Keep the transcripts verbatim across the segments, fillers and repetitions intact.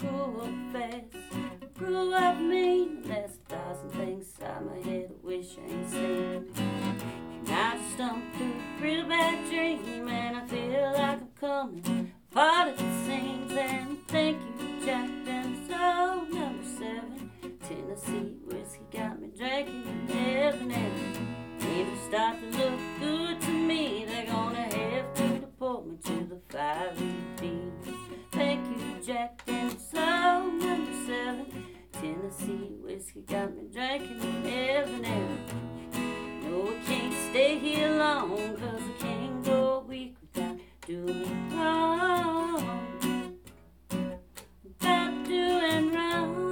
grew up fast, grew up mean, and there's a thousand things inside my head I wish I ain't seen. Now I just stumbled through a real bad dream, and I feel like I'm coming part of the scenes. And thank you, Jack Daniels, number seven, Tennessee whiskey got me drinking heaven. And angels start to look good to me, they're gonna have to deport me to the fiery deep. Thank you, Jack Daniels, number seven, Tennessee whiskey got me drinking heaven. And no, I can't stay here long, cause I can't go a week without doing wrong, without doing wrong.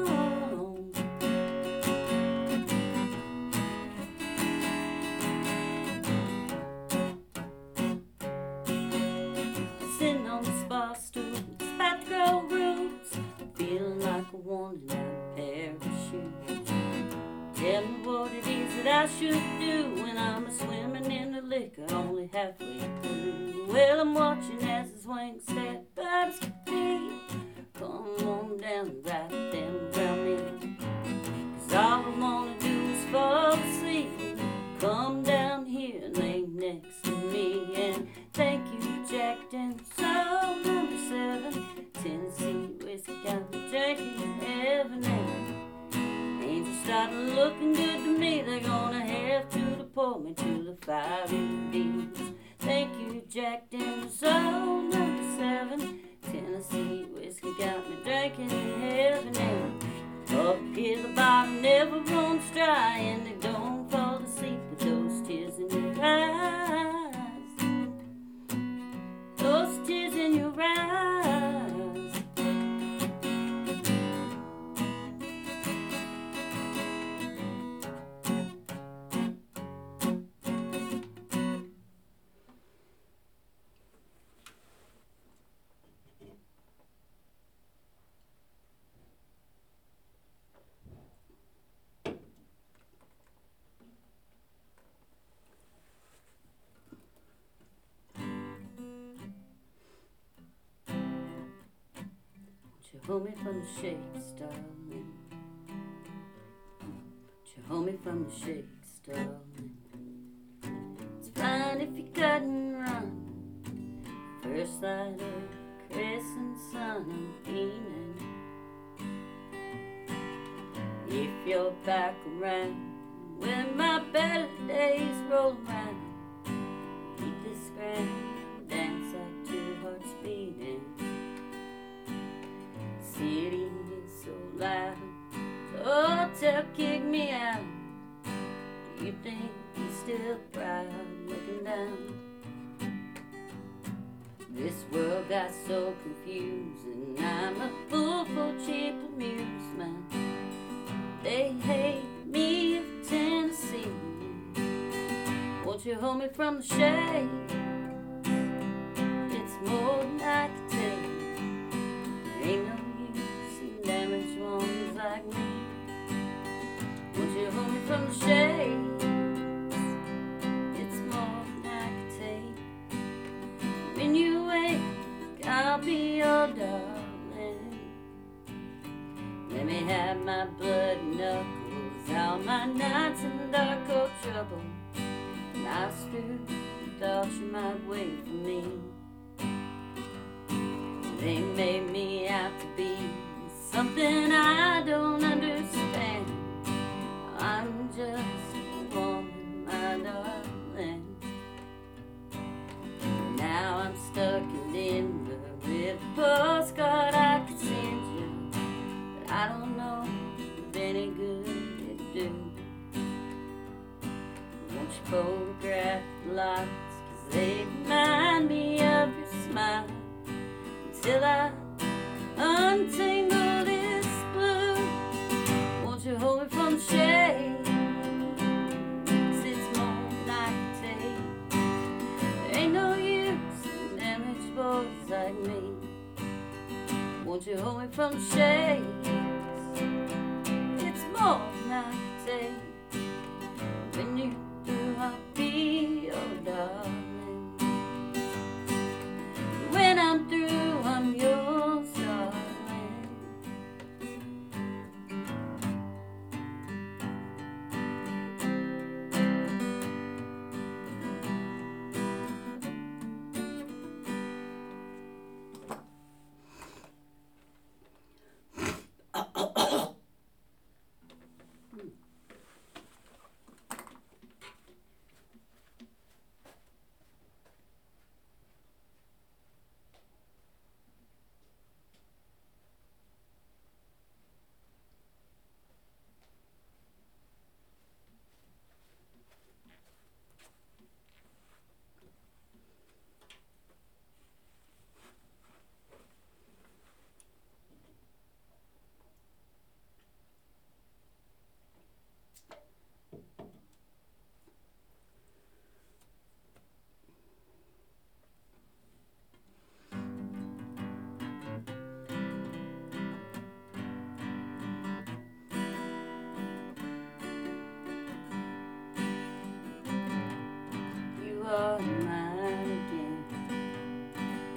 Sitting on this bar stool, it's about to grow roots, feeling like a wanted out pair of shoes. Tell me what it is that I should do when I'm a swimming in the liquor only halfway through. Well, I'm watching as his wings step by his feet. Come on down and wrap them around me, cause all I wanna do is fall asleep. Come down here and lay next to me. And thank you, Jack Daniels, number seven, Tennessee whiskey got me drinking heaven. And angels started looking good to me, they're gonna have to deport me to the fiery deeps. Thank you, Jack Daniels, number seven, Tennessee whiskey got me drinking heaven. And up here the bottom never runs dry, and they don't fall asleep with those tears in your eyes, those tears in your eyes. You hold me from the shakes, darling. You hold me from the shakes, darling. It's fine if you cut and run. First light of crescent sun, I'm beaming. If you're back around when my better days roll around, keep this grand dance like two hearts beating. City is so loud, the hotel kicked me out. Do you think he's still proud looking down? This world got so confusing, I'm a fool for cheap amusement. They hate me of Tennessee. Won't you hold me from the shade? It's more than I can take. There ain't no damaged ones like me. Won't you hold me from the shades? It's more than I can take. When you wake, I'll be your darling. Let me have my blood knuckles, all my nights in dark cold trouble. Nights through, thought you might wait for me. They made me out to be something I don't understand. I'm just a woman, my darling. Now I'm stuck in Denver with a postcard I could send you, but I don't know if any good it'll do. Won't you photograph the lots, cause they remind me of your smile, until I untangle this blue. Won't you hold me from the shade? Cause it's more than I can take. There ain't no use in damaged boys like me. Won't you hold me from the shade? It's more than I can take. When you through, I'll be your darling. When I'm through, I'm yours, darling.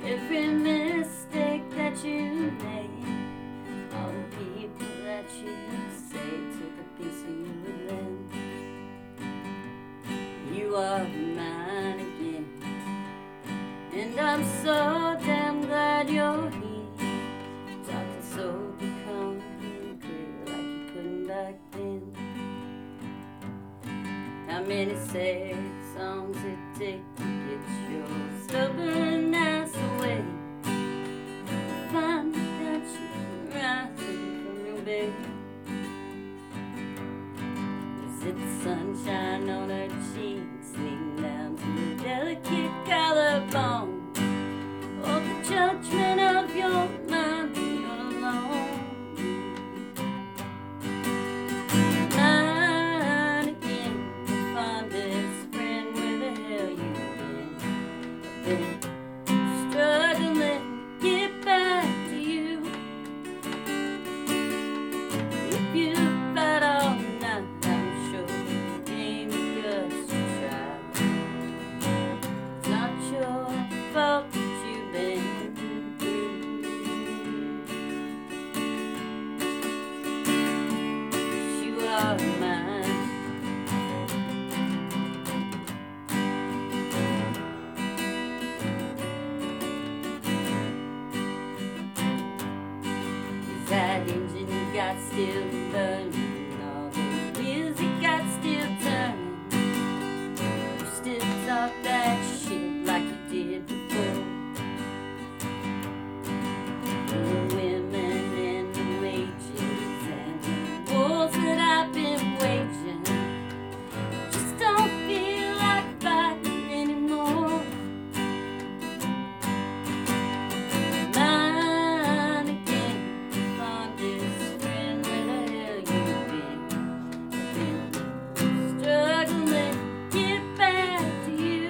every mistake that you made, all the people that you say took a piece of you with them. You are mine again, and I'm so damn glad you're here. Talking so becoming clear like you couldn't back then. How many sad songs it take to get your stubborn ass away? Find that you're rising from your bed. Is it the sunshine on her cheeks, lean down to the delicate collarbone, or the judgment of your mind when you're alone? Mine again, the fondest friend, where the hell you been? I've been struggling to get back to you. If you fight all night, I'm sure you ain't just a child. It's not your fault that you've been through. You are mine. Is that engine you got still burning? All those wheels you got still turning? You still talk that shit like you did before? The women and the wages and the wars that I've been waging just don't feel like fighting anymore. Mine again, fondest friend, where the hell you been? I've been struggling to get back to you.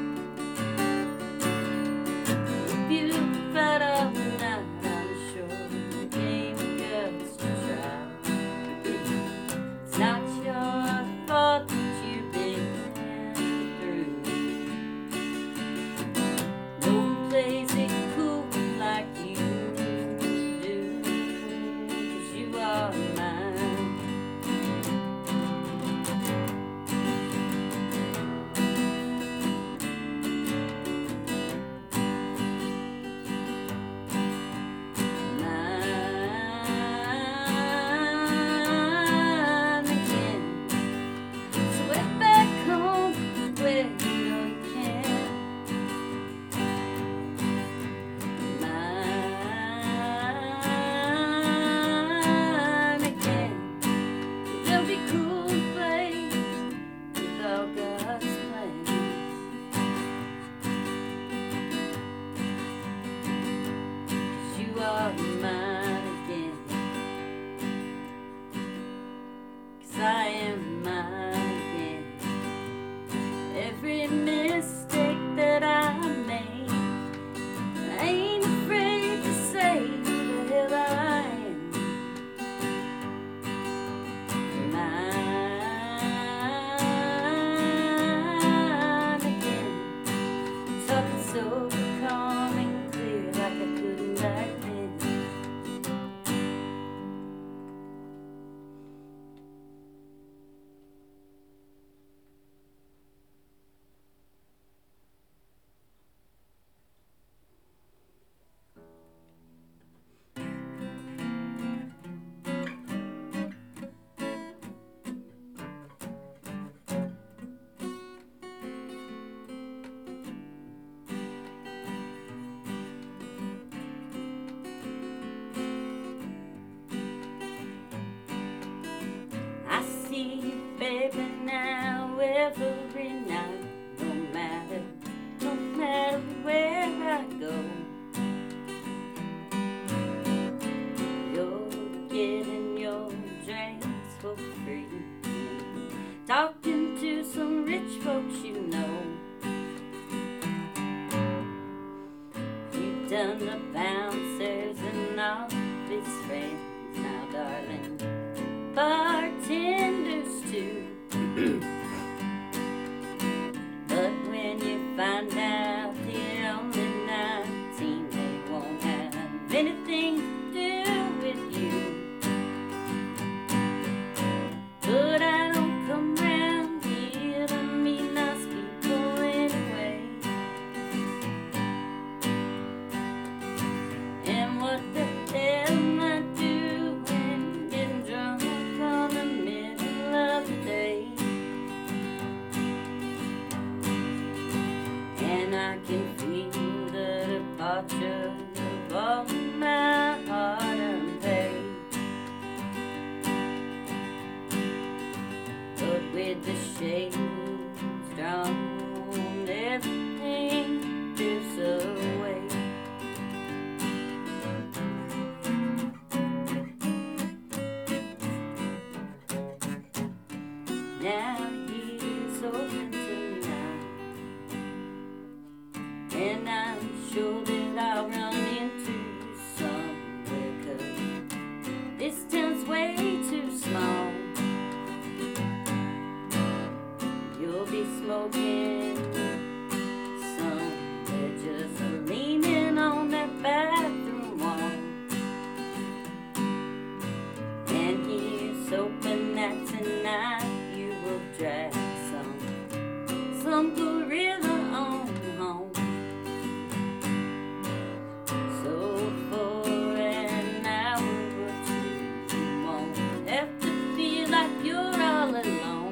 If you fight all night, I'm sure the game just a trial. It's not your fault that you've been through. No one plays it cool like you do, 'cause you are mine. Mine again. So head back home where you know you can. Mine again. There'll be cool place with all God's plans. You are mine again. 'Cause I am mine again. Every mistake that I made, I ain't afraid to say who the hell I am. Mine again. Talking so calm and clear like I couldn't back then. I see you, baby, now every night. No matter, no matter where I go, you're getting your drinks for free, talking to some rich folks you know. You've done the bouncers and office friends now, darling. Bartenders too. But when you find out they're only nineteen, of all my hard-earned pay. But with the shades drawn, everything drifts away. Now he's open tonight, and I'm sure that I'll run into you somewhere, 'cause this town's way too small. You'll be smoking somewhere, just leaning on that bathroom wall, and here's hoping that tonight you will drag some some gorilla on home. So for an hour or two, you won't have to feel like you're all alone.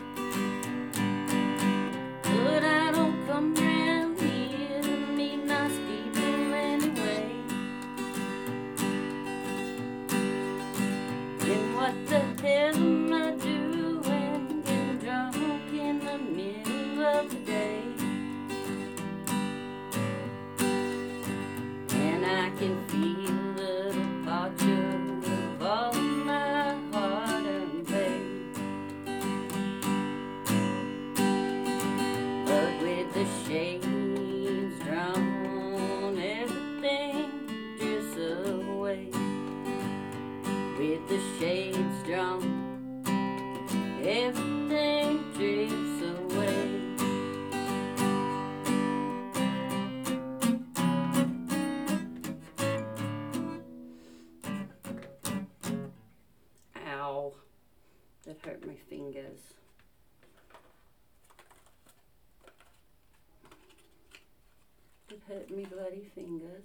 But I don't come round here to meet nice people anyway. And what the hell am I doing getting drunk in the middle of the day? And I can feel the departure of all my hard-earned pay. But with the shades drawn, everything drifts away. With the shades drawn, everything drifts away. Ow, that hurt my fingers. It hurt me bloody fingers.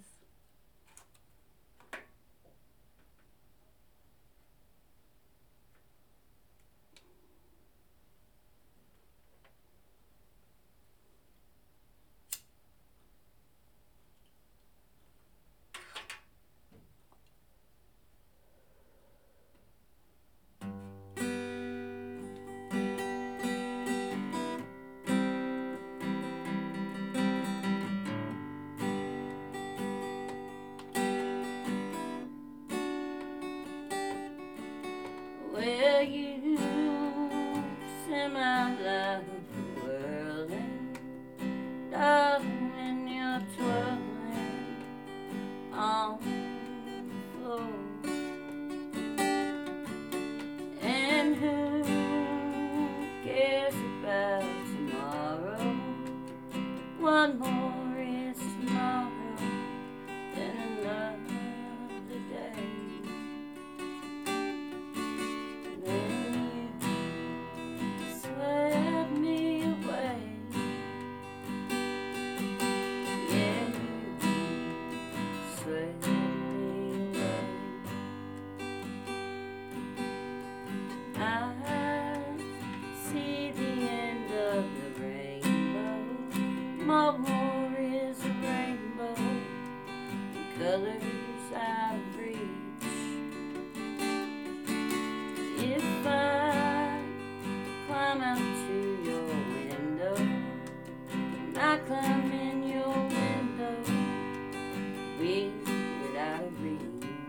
Where you send my life whirling, darling, you're twirling on the floor. And who cares about tomorrow? One more is tomorrow than another day. I see the end of the rainbow. More is a rainbow, colors out of reach. If I climb out to your window, and I climb in your window, we're out of reach.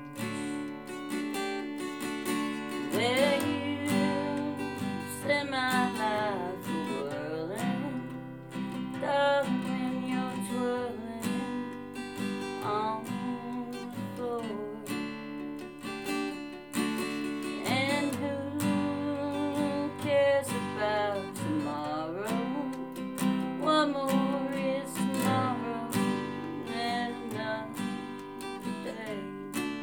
Where you set my life whirling, darling, when you're twirling on the floor. And who cares about tomorrow? One more is tomorrow than another day.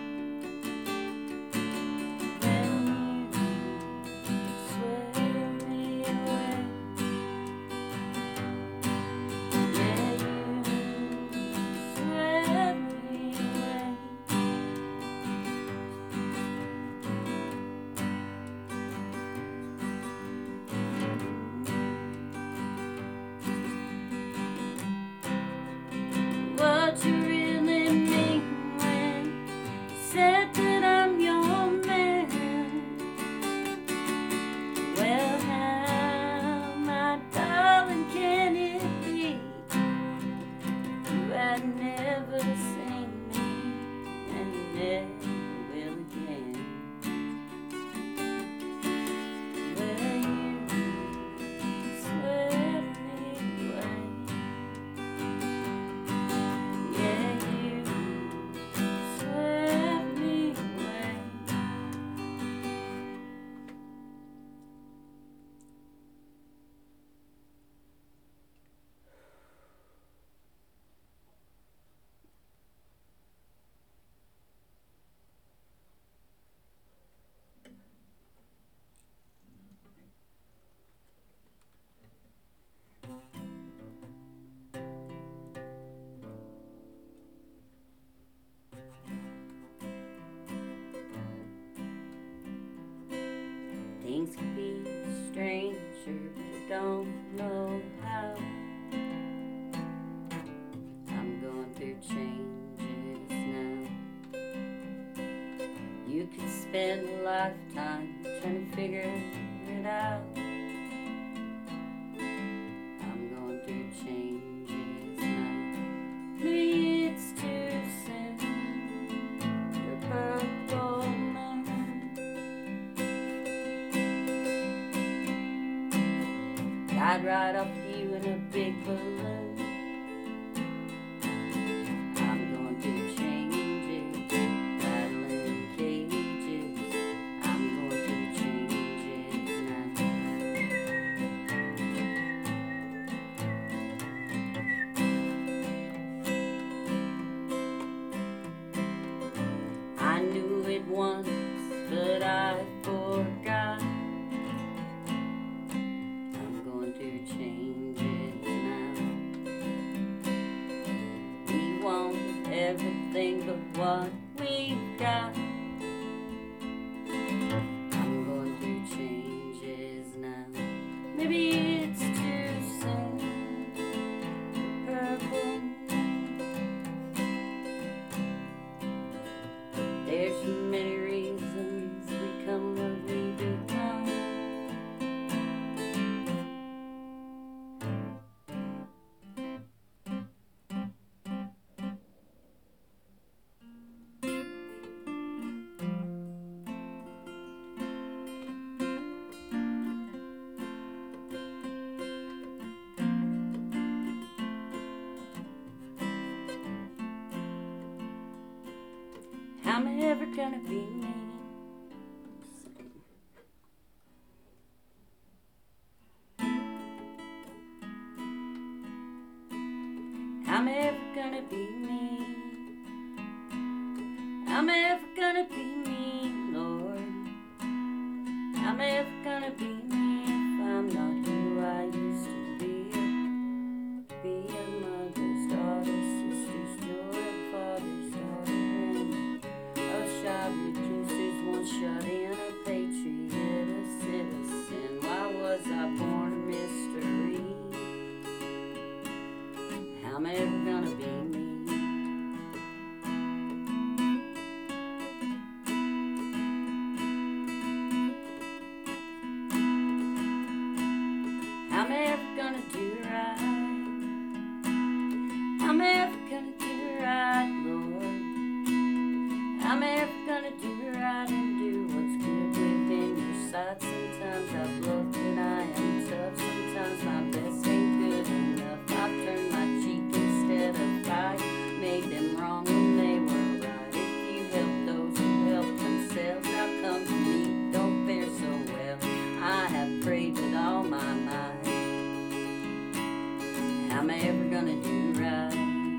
future, but I don't know how. I'm going through changes now. You could spend a lifetime trying to figure it out. I'm going through changes now. Maybe it's too soon. Your purple moon I'd ride up with you in a big balloon. I'm going through changes, rattling cages. I'm going through changes now. I knew it once, but I forgot. Changes now. We want everything but what we've got. I'm going through changes now. Maybe it's too soon. Purple. There's many reasons we come what we become. Am I ever gonna be me? Am I ever gonna be me? Am I ever gonna be me, Lord? Am I ever gonna be me if I'm not who I used to be? Be a mother's daughter, sister's joy, father's daughter, and a shy recluse's one shot in, a patriot, a citizen. Why was I born a mystery? How am I ever gonna be me? How am I ever gonna do right? How am I ever gonna do right, Lord? How am I ever gonna do right and do what's good within your sight? Sometimes I've loved and I am tough. Sometimes my best ain't good enough. I've turned my cheek instead of fight. Made them wrong when they were right. If you help those who help themselves, how come to me don't fare so well? I have prayed with all my might. How am I ever gonna do right?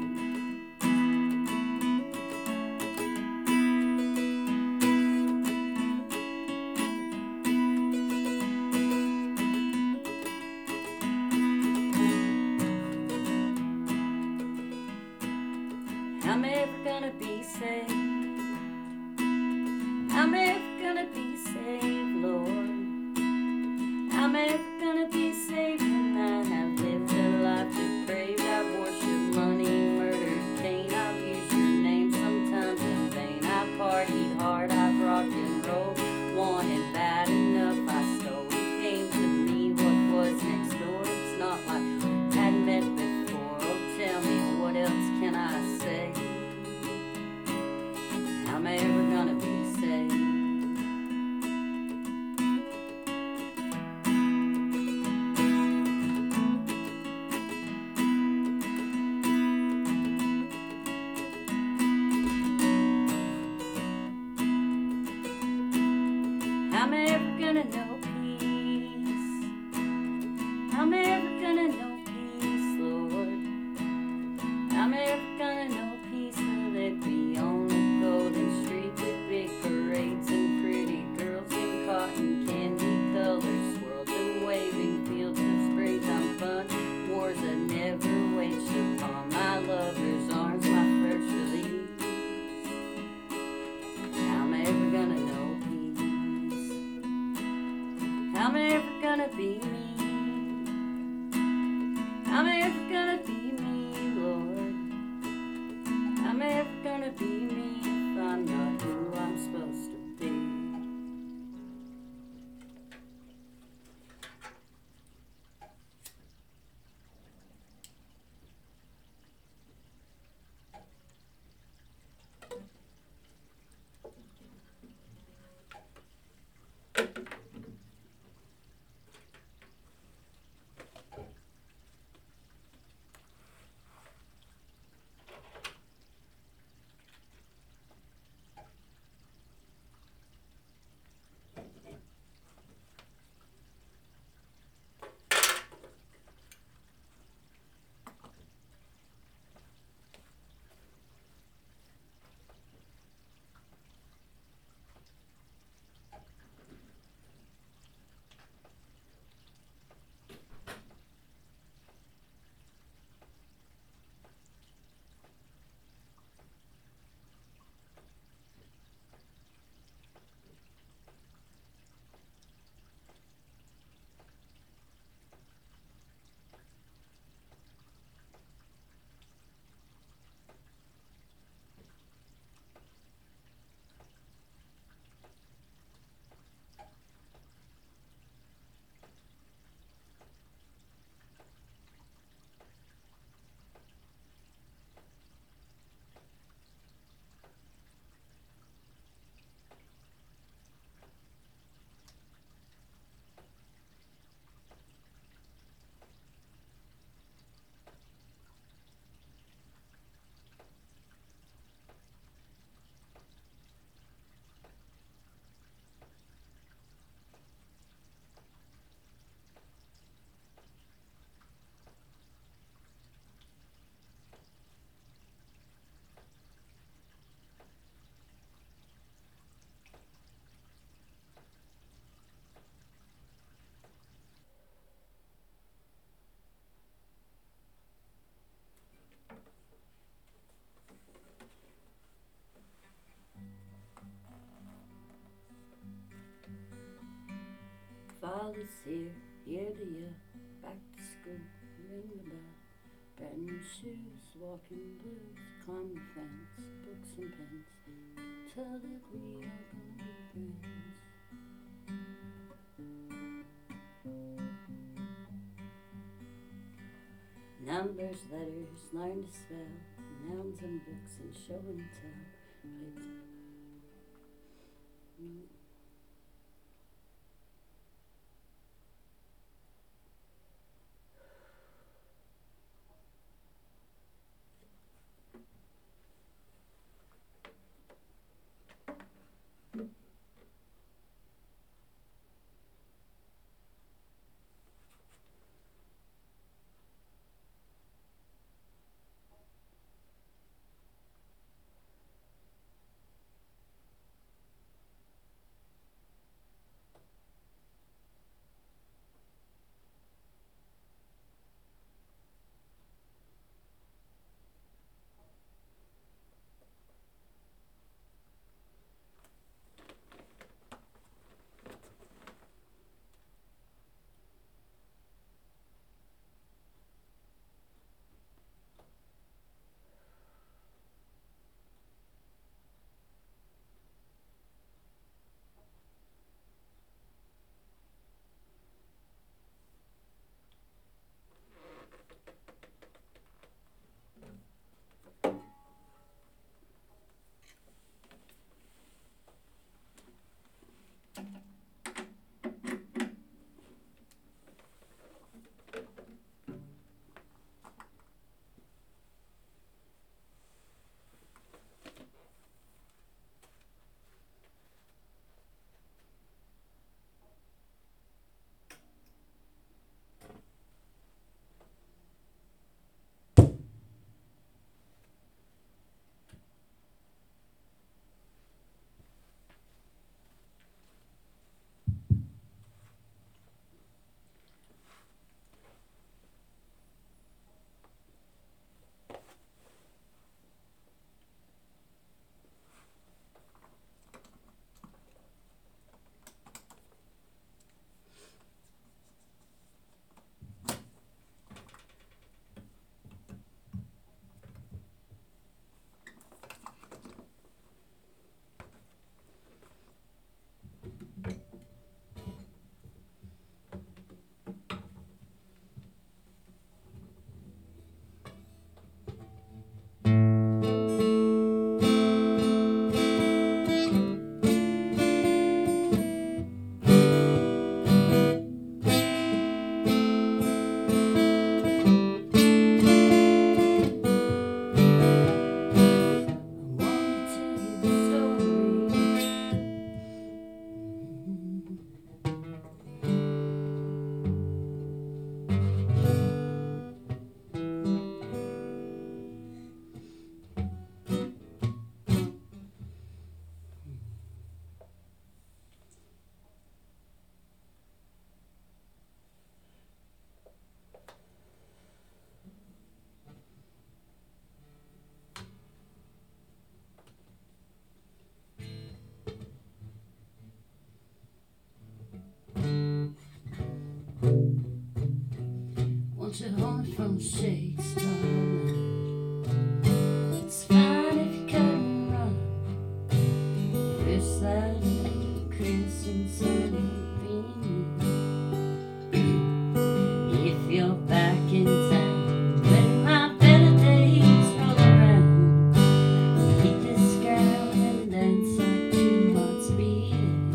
How am I ever gonna be saved? How am I ever gonna be saved, Lord? How am I ever gonna be saved when I have lived a life depraved? I've worshipped money, murdered Cain. I've used your name sometimes in vain. I've partied hard, I've rocked and rolled. Wanted bad enough, I stole. You came to me, what was next door? It's not like we hadn't met before. Oh, tell me, what else can I say? How am I ever gonna be saved? How am I ever gonna know peace? How am I ever gonna know peace, Lord? How am I ever gonna know peace? Will it be on a golden street with big parades and pretty girls in cotton candy colors, swirls and waving fields of springtime fun? Wars I never waged upon my lover's arms, my first release. How am I ever gonna know peace? How am I ever gonna be me? here, year to year, back to school, ring the bell. Brand new shoes, walking blues, climb the fence, books and pens. Tell that we are gonna be friends. Numbers, letters, learn to spell, nouns and books and show and tell. Right. Mm. Want you home from shakes, darling. It's fine if you cut and run. Wish that Chris and something. If you're back in town when my better days roll around, hit this ground and dance like two hearts beating.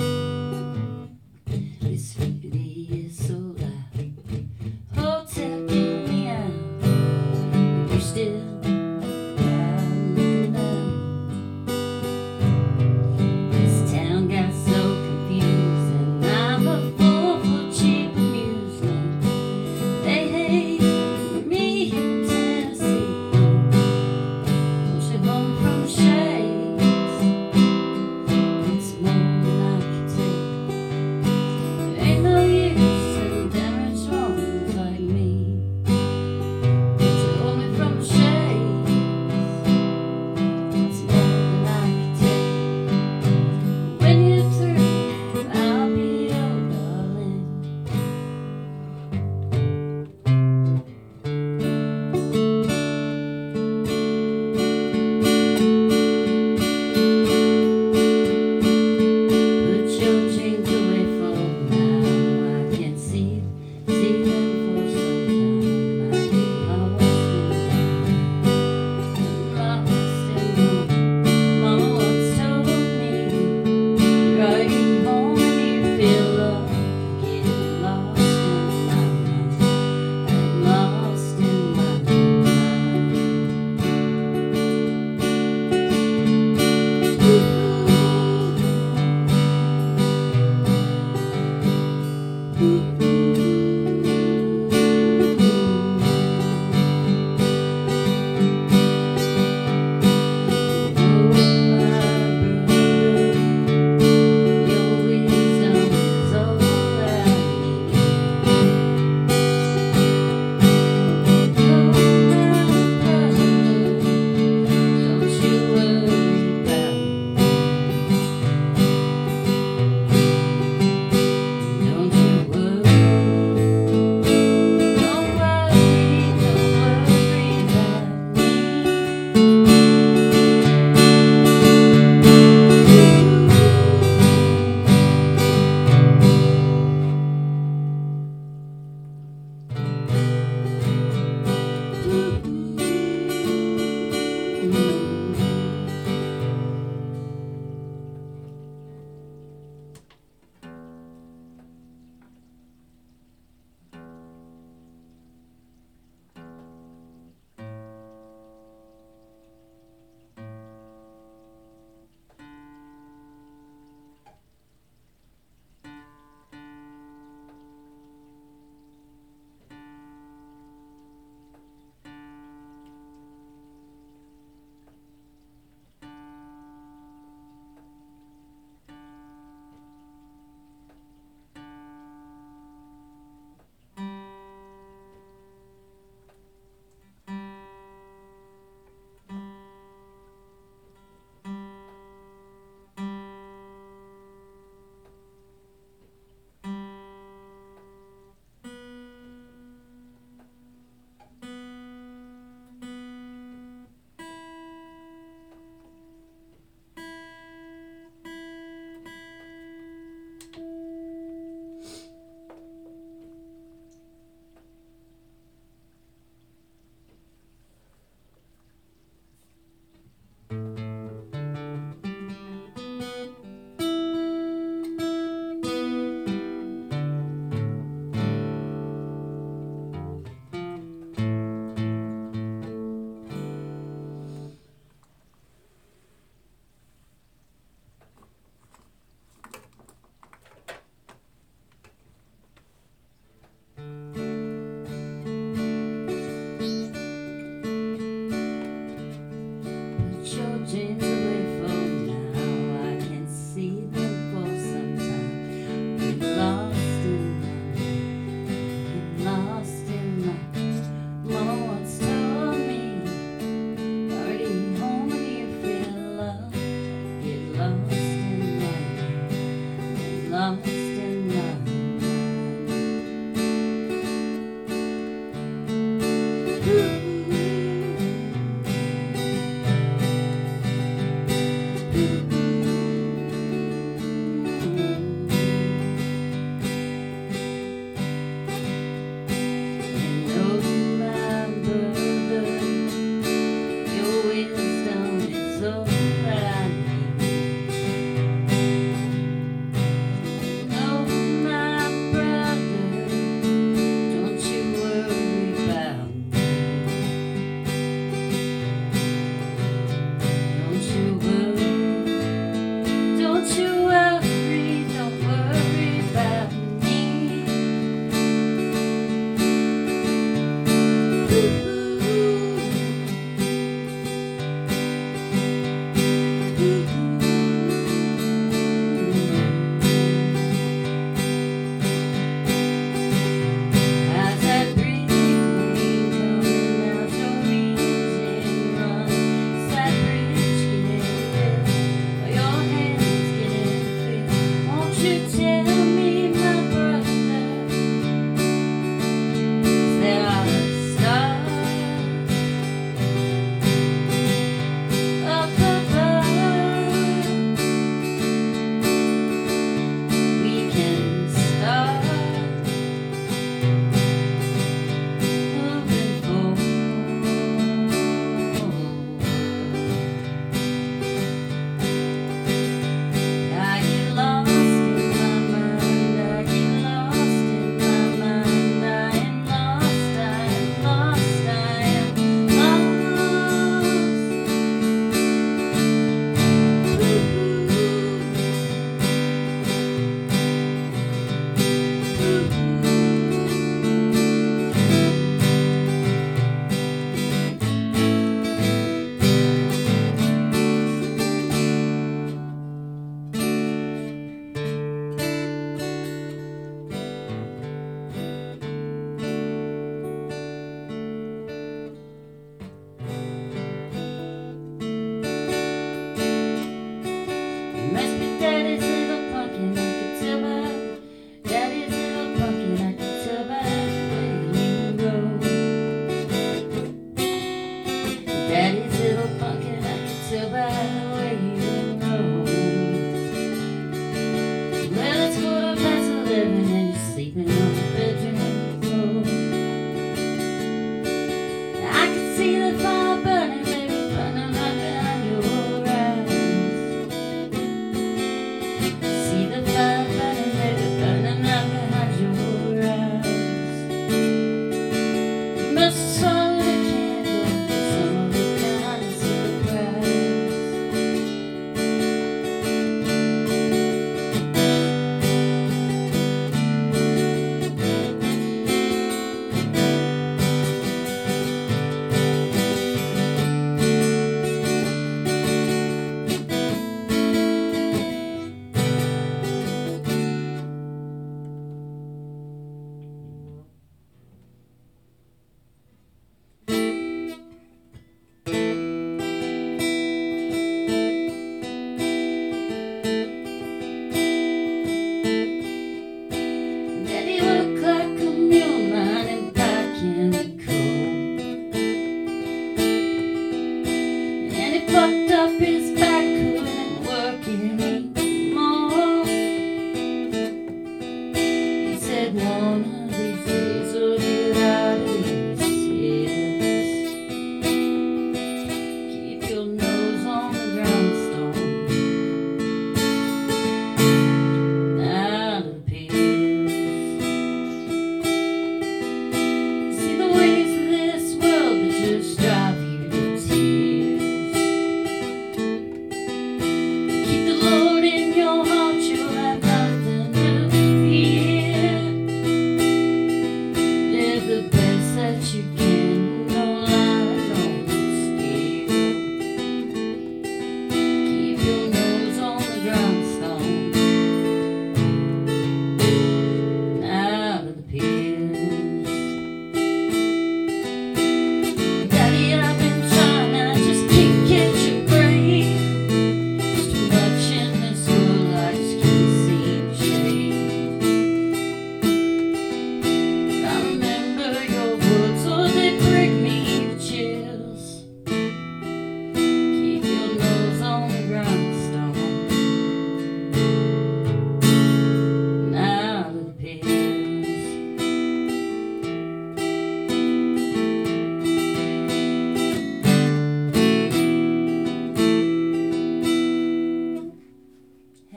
This really is so loud. Hotel, get me out.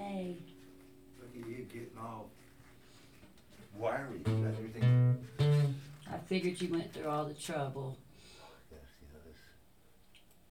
Yay. Look at you getting all wiry. You got everything. I figured you went through all the trouble.